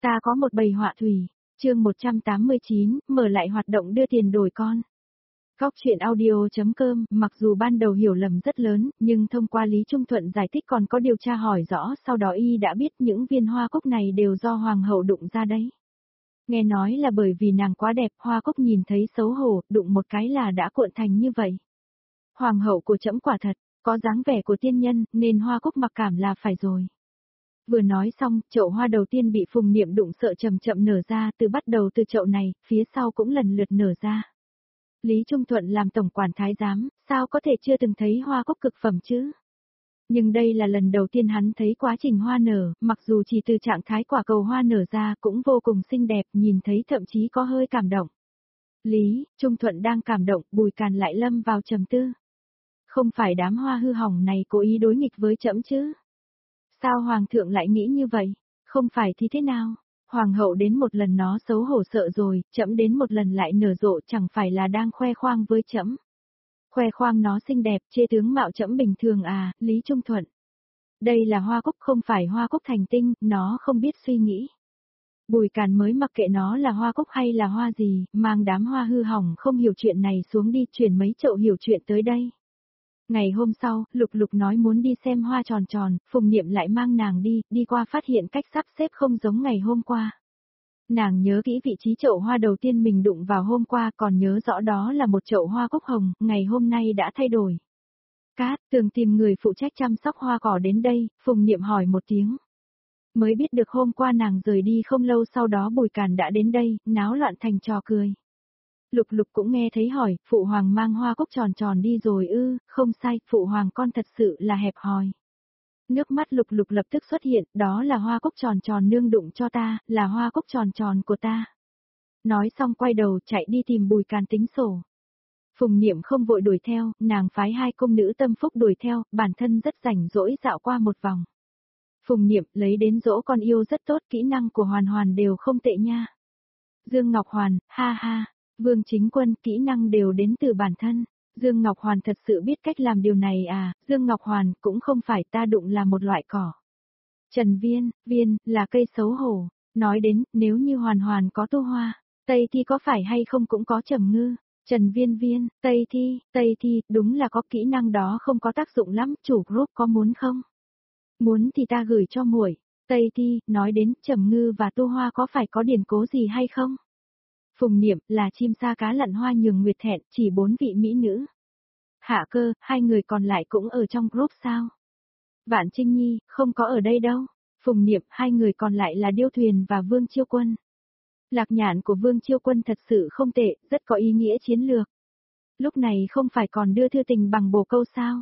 Ta có một bầy họa thủy. Chương 189, mở lại hoạt động đưa tiền đổi con. Góc chuyện audio.com, mặc dù ban đầu hiểu lầm rất lớn, nhưng thông qua Lý Trung Thuận giải thích còn có điều tra hỏi rõ, sau đó y đã biết những viên hoa cúc này đều do hoàng hậu đụng ra đấy. Nghe nói là bởi vì nàng quá đẹp, hoa cúc nhìn thấy xấu hổ, đụng một cái là đã cuộn thành như vậy. Hoàng hậu của trẫm quả thật, có dáng vẻ của tiên nhân, nên hoa cúc mặc cảm là phải rồi. Vừa nói xong, chậu hoa đầu tiên bị Phùng Niệm đụng sợ chậm chậm nở ra, bắt đầu từ chậu này, phía sau cũng lần lượt nở ra. Lý Trung Thuận làm tổng quản thái giám, sao có thể chưa từng thấy hoa cúc cực phẩm chứ? Nhưng đây là lần đầu tiên hắn thấy quá trình hoa nở, mặc dù chỉ từ trạng thái quả cầu hoa nở ra cũng vô cùng xinh đẹp, nhìn thấy thậm chí có hơi cảm động. Lý Trung Thuận đang cảm động, Bùi Càn lại lâm vào trầm tư. Không phải đám hoa hư hỏng này cố ý đối nghịch với trẫm chứ? Sao hoàng thượng lại nghĩ như vậy? Không phải thì thế nào? Hoàng hậu đến một lần nó xấu hổ sợ rồi, trẫm đến một lần lại nở rộ, chẳng phải là đang khoe khoang với trẫm. Khoe khoang nó xinh đẹp, chê tướng mạo trẫm bình thường à, Lý Trung Thuận. Đây là hoa cúc không phải hoa cúc thành tinh, nó không biết suy nghĩ. Bùi Càn mới mặc kệ nó là hoa cúc hay là hoa gì, mang đám hoa hư hỏng không hiểu chuyện này xuống đi, chuyển mấy chậu hiểu chuyện tới đây. Ngày hôm sau, Lục Lục nói muốn đi xem hoa tròn tròn, Phùng Niệm lại mang nàng đi qua phát hiện cách sắp xếp không giống ngày hôm qua. Nàng nhớ kỹ vị trí chậu hoa đầu tiên mình đụng vào hôm qua, còn nhớ rõ đó là một chậu hoa cúc hồng, ngày hôm nay đã thay đổi. Cát, Tường tìm người phụ trách chăm sóc hoa cỏ đến đây, Phùng Niệm hỏi một tiếng. Mới biết được hôm qua nàng rời đi không lâu sau đó Bùi Càn đã đến đây, náo loạn thành trò cười. Lục Lục cũng nghe thấy hỏi, phụ hoàng mang hoa cúc tròn tròn đi rồi ư? Không sai, phụ hoàng con thật sự là hẹp hòi. Nước mắt Lục Lục lập tức xuất hiện, đó là hoa cúc tròn tròn nương đụng cho ta, là hoa cúc tròn tròn của ta. Nói xong quay đầu chạy đi tìm Bùi Càn tính sổ. Phùng Niệm không vội đuổi theo, nàng phái hai công nữ tâm phúc đuổi theo, bản thân rất rảnh rỗi dạo qua một vòng. Phùng Niệm lấy đến dỗ con yêu rất tốt, kỹ năng của Hoàn Hoàn đều không tệ nha. Dương Ngọc Hoàn, ha ha. Vương Chính Quân, kỹ năng đều đến từ bản thân. Dương Ngọc Hoàn thật sự biết cách làm điều này à? Dương Ngọc Hoàn, cũng không phải ta đụng là một loại cỏ. Trần Viên, Viên, là cây xấu hổ. Nói đến, nếu như Hoàn Hoàn có tu hoa, Tây Thi có phải hay không cũng có Trầm Ngư. Trần Viên Viên, Tây Thi, đúng là có kỹ năng đó không có tác dụng lắm, chủ group có muốn không? Muốn thì ta gửi cho muội. Tây Thi, nói đến, Trầm Ngư và tu hoa có phải có điển cố gì hay không? Phùng Niệm, là chim sa cá lặn hoa nhường nguyệt thẹn, chỉ 4 vị mỹ nữ. Hạ Cơ, hai người còn lại cũng ở trong group sao? Vạn Trinh Nhi, không có ở đây đâu. Phùng Niệm, hai người còn lại là Điêu Thuyền và Vương Chiêu Quân. Lạc nhạn của Vương Chiêu Quân thật sự không tệ, rất có ý nghĩa chiến lược. Lúc này không phải còn đưa thư tình bằng bồ câu sao?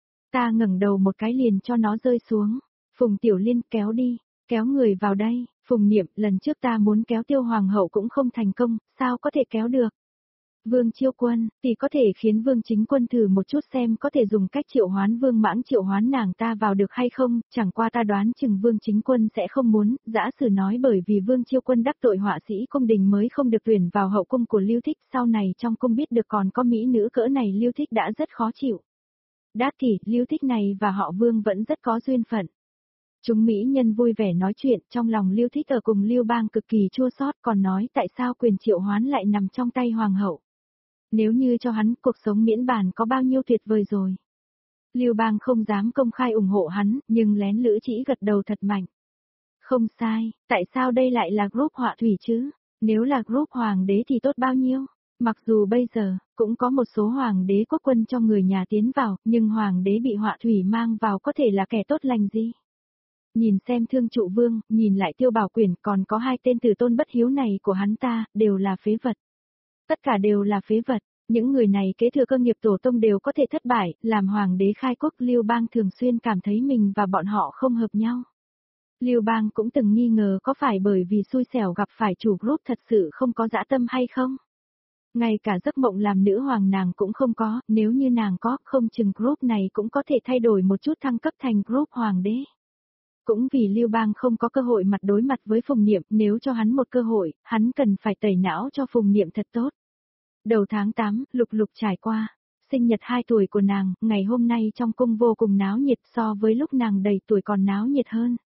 Ta ngẩng đầu một cái liền cho nó rơi xuống. Phùng Tiểu Liên, kéo đi, kéo người vào đây. Phùng Niệm, lần trước ta muốn kéo Tiêu Hoàng hậu cũng không thành công, sao có thể kéo được? Vương Chiêu Quân, thì có thể khiến Vương Chính Quân thử một chút xem có thể dùng cách triệu hoán Vương Mãng triệu hoán nàng ta vào được hay không, chẳng qua ta đoán chừng Vương Chính Quân sẽ không muốn, giả sử nói bởi vì Vương Chiêu Quân đắc tội họa sĩ cung đình mới không được tuyển vào hậu cung của Lưu Thích, sau này trong cung biết được còn có mỹ nữ cỡ này Lưu Thích đã rất khó chịu. Đát kỷ, Lưu Thích này và họ Vương vẫn rất có duyên phận. Chúng mỹ nhân vui vẻ nói chuyện, trong lòng Lưu Thích ở cùng Lưu Bang cực kỳ chua xót, còn nói tại sao quyền triệu hoán lại nằm trong tay hoàng hậu. Nếu như cho hắn, cuộc sống miễn bàn có bao nhiêu tuyệt vời rồi. Lưu Bang không dám công khai ủng hộ hắn, nhưng lén lữ chỉ gật đầu thật mạnh. Không sai, tại sao đây lại là group họa thủy chứ? Nếu là group hoàng đế thì tốt bao nhiêu? Mặc dù bây giờ, cũng có một số hoàng đế quốc quân cho người nhà tiến vào, nhưng hoàng đế bị họa thủy mang vào có thể là kẻ tốt lành gì? Nhìn xem Thương Trụ Vương, nhìn lại Tiêu Bảo Quyển, còn có hai tên tử tôn bất hiếu này của hắn ta, đều là phế vật. Tất cả đều là phế vật, những người này kế thừa cơ nghiệp tổ tông đều có thể thất bại, làm hoàng đế khai quốc. Lưu Bang thường xuyên cảm thấy mình và bọn họ không hợp nhau. Lưu Bang cũng từng nghi ngờ có phải bởi vì xui xẻo gặp phải chủ group thật sự không có dã tâm hay không? Ngay cả giấc mộng làm nữ hoàng nàng cũng không có, nếu như nàng có, không chừng group này cũng có thể thay đổi một chút thăng cấp thành group hoàng đế. Cũng vì Lưu Bang không có cơ hội mặt đối mặt với Phùng Niệm, nếu cho hắn một cơ hội, hắn cần phải tẩy não cho Phùng Niệm thật tốt. Đầu tháng 8, Lục Lục trải qua. Sinh nhật 2 tuổi của nàng, ngày hôm nay trong cung vô cùng náo nhiệt so với lúc nàng đầy tuổi còn náo nhiệt hơn.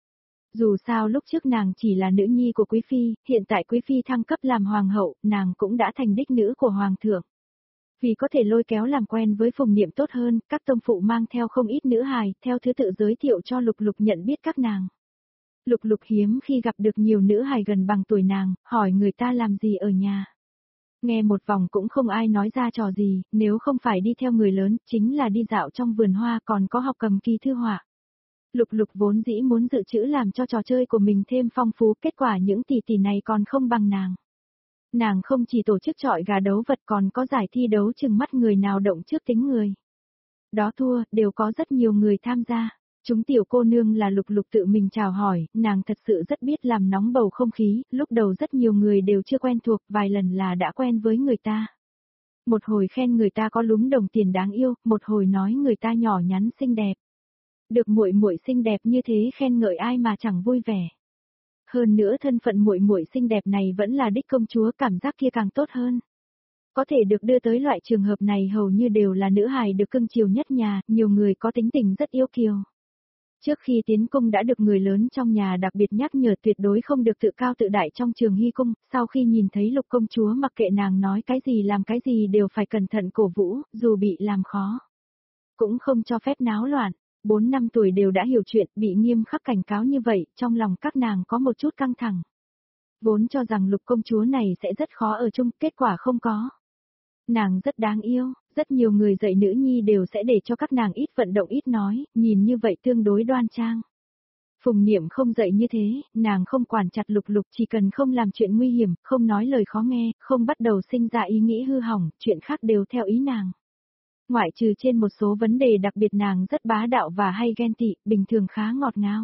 Dù sao lúc trước nàng chỉ là nữ nhi của quý phi, hiện tại quý phi thăng cấp làm hoàng hậu, nàng cũng đã thành đích nữ của hoàng thượng. Vì có thể lôi kéo làm quen với Phùng Niệm tốt hơn, các tông phụ mang theo không ít nữ hài, theo thứ tự giới thiệu cho Lục Lục nhận biết các nàng. Lục Lục hiếm khi gặp được nhiều nữ hài gần bằng tuổi nàng, hỏi người ta làm gì ở nhà. Nghe một vòng cũng không ai nói ra trò gì, nếu không phải đi theo người lớn, chính là đi dạo trong vườn hoa còn có học cầm kỳ thư họa. Lục Lục vốn dĩ muốn dự trữ làm cho trò chơi của mình thêm phong phú, kết quả những tỷ tỷ này còn không bằng nàng. Nàng không chỉ tổ chức chọi gà đấu vật còn có giải thi đấu chừng mắt người nào động trước tính người. Đó thua, đều có rất nhiều người tham gia. Chúng tiểu cô nương là Lục Lục tự mình chào hỏi, nàng thật sự rất biết làm nóng bầu không khí, lúc đầu rất nhiều người đều chưa quen thuộc, vài lần là đã quen với người ta. Một hồi khen người ta có lúm đồng tiền đáng yêu, một hồi nói người ta nhỏ nhắn xinh đẹp. Được muội muội xinh đẹp như thế khen ngợi ai mà chẳng vui vẻ. Hơn nữa thân phận muội muội xinh đẹp này vẫn là đích công chúa, cảm giác kia càng tốt hơn. Có thể được đưa tới loại trường hợp này hầu như đều là nữ hài được cưng chiều nhất nhà, nhiều người có tính tình rất yêu kiều. Trước khi tiến cung đã được người lớn trong nhà đặc biệt nhắc nhở tuyệt đối không được tự cao tự đại trong trường hy cung, sau khi nhìn thấy Lục công chúa mặc kệ nàng nói cái gì làm cái gì đều phải cẩn thận cổ vũ, dù bị làm khó. Cũng không cho phép náo loạn. 4 năm tuổi đều đã hiểu chuyện, bị nghiêm khắc cảnh cáo như vậy, trong lòng các nàng có một chút căng thẳng. Vốn cho rằng Lục công chúa này sẽ rất khó ở chung, kết quả không có. Nàng rất đáng yêu, rất nhiều người dạy nữ nhi đều sẽ để cho các nàng ít vận động ít nói, nhìn như vậy tương đối đoan trang. Phùng Niệm không dạy như thế, nàng không quản chặt Lục Lục, chỉ cần không làm chuyện nguy hiểm, không nói lời khó nghe, không bắt đầu sinh ra ý nghĩ hư hỏng, chuyện khác đều theo ý nàng. Ngoại trừ trên một số vấn đề đặc biệt nàng rất bá đạo và hay ghen tị, bình thường khá ngọt ngào.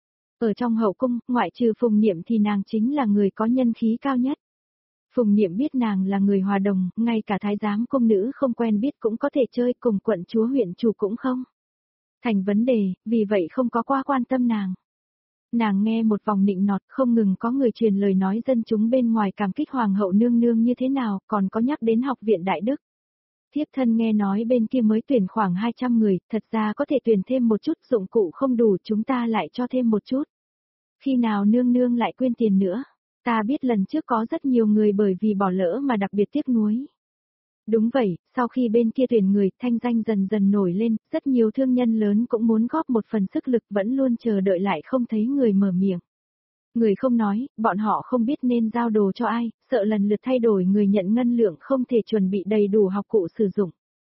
Ở trong hậu cung, ngoại trừ Phùng Niệm thì nàng chính là người có nhân khí cao nhất. Phùng Niệm biết nàng là người hòa đồng, ngay cả thái giám cung nữ không quen biết cũng có thể chơi, cùng quận chúa huyện chủ cũng không thành vấn đề, vì vậy không có qua quan tâm nàng. Nàng nghe một vòng nịnh nọt, không ngừng có người truyền lời nói dân chúng bên ngoài cảm kích hoàng hậu nương nương như thế nào, còn có nhắc đến học viện Đại Đức. Thiếp thân nghe nói bên kia mới tuyển khoảng 200 người, thật ra có thể tuyển thêm một chút, dụng cụ không đủ chúng ta lại cho thêm một chút. Khi nào nương nương lại quyên tiền nữa? Ta biết lần trước có rất nhiều người bởi vì bỏ lỡ mà đặc biệt tiếc nuối. Đúng vậy, sau khi bên kia tuyển người, thanh danh dần dần nổi lên, rất nhiều thương nhân lớn cũng muốn góp một phần sức lực, vẫn luôn chờ đợi lại không thấy người mở miệng. Người không nói, bọn họ không biết nên giao đồ cho ai, sợ lần lượt thay đổi người nhận ngân lượng không thể chuẩn bị đầy đủ học cụ sử dụng.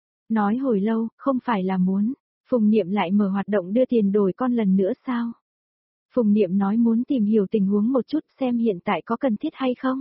Nói hồi lâu, không phải là muốn, Phùng Niệm lại mở hoạt động đưa tiền đổi con lần nữa sao? Phùng Niệm nói muốn tìm hiểu tình huống một chút xem hiện tại có cần thiết hay không.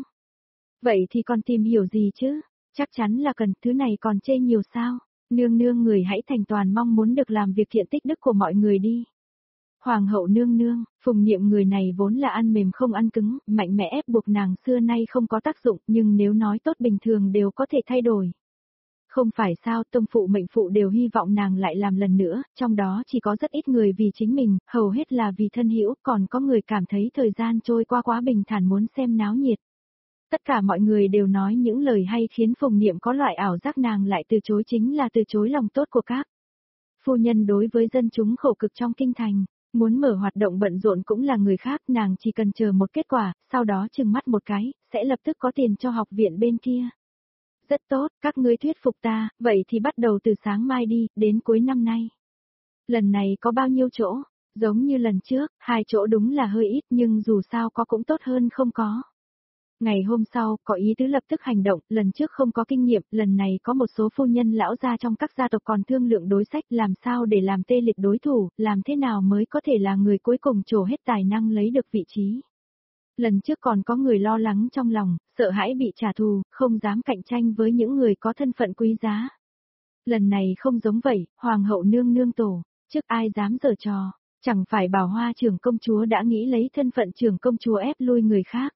Vậy thì còn tìm hiểu gì chứ? Chắc chắn là cần, thứ này còn chê nhiều sao? Nương nương người hãy thành toàn mong muốn được làm việc thiện tích đức của mọi người đi. Hoàng hậu nương nương, Phùng Niệm người này vốn là ăn mềm không ăn cứng, mạnh mẽ ép buộc nàng xưa nay không có tác dụng, nhưng nếu nói tốt bình thường đều có thể thay đổi. Không phải sao, tông phụ mệnh phụ đều hy vọng nàng lại làm lần nữa, trong đó chỉ có rất ít người vì chính mình, hầu hết là vì thân hữu, còn có người cảm thấy thời gian trôi qua quá bình thản muốn xem náo nhiệt. Tất cả mọi người đều nói những lời hay khiến Phùng Niệm có loại ảo giác nàng lại từ chối chính là từ chối lòng tốt của các phu nhân đối với dân chúng khổ cực trong kinh thành. Muốn mở hoạt động bận rộn cũng là người khác, nàng chỉ cần chờ một kết quả, sau đó chừng mắt một cái, sẽ lập tức có tiền cho học viện bên kia. Rất tốt, các ngươi thuyết phục ta, vậy thì bắt đầu từ sáng mai đi, đến cuối năm nay. Lần này có bao nhiêu chỗ? Giống như lần trước, 2 chỗ đúng là hơi ít nhưng dù sao có cũng tốt hơn không có. Ngày hôm sau, có ý tứ lập tức hành động, lần trước không có kinh nghiệm, lần này có một số phu nhân lão gia trong các gia tộc còn thương lượng đối sách làm sao để làm tê liệt đối thủ, làm thế nào mới có thể là người cuối cùng trổ hết tài năng lấy được vị trí. Lần trước còn có người lo lắng trong lòng, sợ hãi bị trả thù, không dám cạnh tranh với những người có thân phận quý giá. Lần này không giống vậy, hoàng hậu nương nương tổ, trước ai dám giở trò, chẳng phải Bảo Hoa trưởng công chúa đã nghĩ lấy thân phận trưởng công chúa ép lui người khác.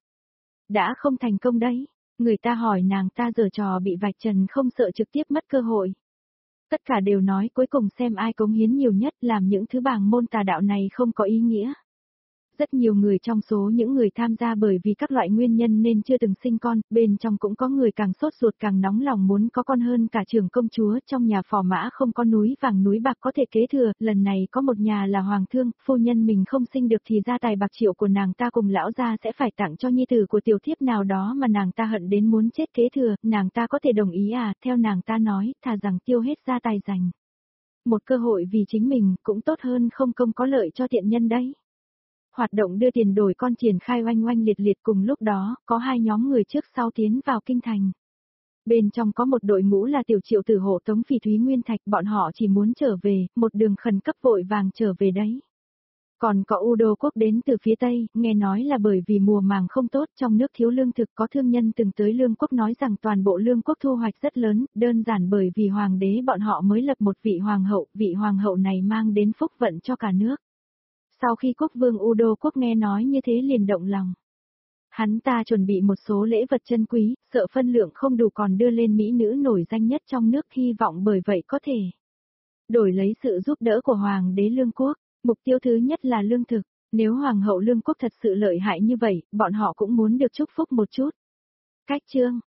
Đã không thành công đấy, người ta hỏi nàng ta giở trò bị vạch trần không sợ trực tiếp mất cơ hội. Tất cả đều nói cuối cùng xem ai cống hiến nhiều nhất làm những thứ bảng môn tà đạo này không có ý nghĩa. Rất nhiều người trong số những người tham gia bởi vì các loại nguyên nhân nên chưa từng sinh con, bên trong cũng có người càng sốt ruột càng nóng lòng muốn có con hơn cả trưởng công chúa, trong nhà phò mã không có núi vàng núi bạc có thể kế thừa, lần này có một nhà là hoàng thương, phu nhân mình không sinh được thì gia tài bạc triệu của nàng ta cùng lão gia sẽ phải tặng cho nhi tử của tiểu thiếp nào đó mà nàng ta hận đến muốn chết kế thừa, nàng ta có thể đồng ý à, theo nàng ta nói, thà rằng tiêu hết gia tài dành một cơ hội vì chính mình, cũng tốt hơn không công có lợi cho tiện nhân đấy. Hoạt động đưa tiền đổi con triển khai oanh oanh liệt liệt cùng lúc đó, có hai nhóm người trước sau tiến vào kinh thành. Bên trong có một đội ngũ là tiểu triệu tử hộ tống Phỉ Thúy Nguyên Thạch, bọn họ chỉ muốn trở về, một đường khẩn cấp vội vàng trở về đấy. Còn có U Đô quốc đến từ phía Tây, nghe nói là bởi vì mùa màng không tốt trong nước thiếu lương thực, có thương nhân từng tới lương quốc nói rằng toàn bộ lương quốc thu hoạch rất lớn, đơn giản bởi vì hoàng đế bọn họ mới lập một vị hoàng hậu này mang đến phúc vận cho cả nước. Sau khi quốc vương U Đô quốc nghe nói như thế liền động lòng. Hắn ta chuẩn bị một số lễ vật chân quý, sợ phân lượng không đủ còn đưa lên mỹ nữ nổi danh nhất trong nước, hy vọng bởi vậy có thể đổi lấy sự giúp đỡ của hoàng đế lương quốc. Mục tiêu thứ nhất là lương thực, nếu hoàng hậu lương quốc thật sự lợi hại như vậy, bọn họ cũng muốn được chúc phúc một chút. Cách chương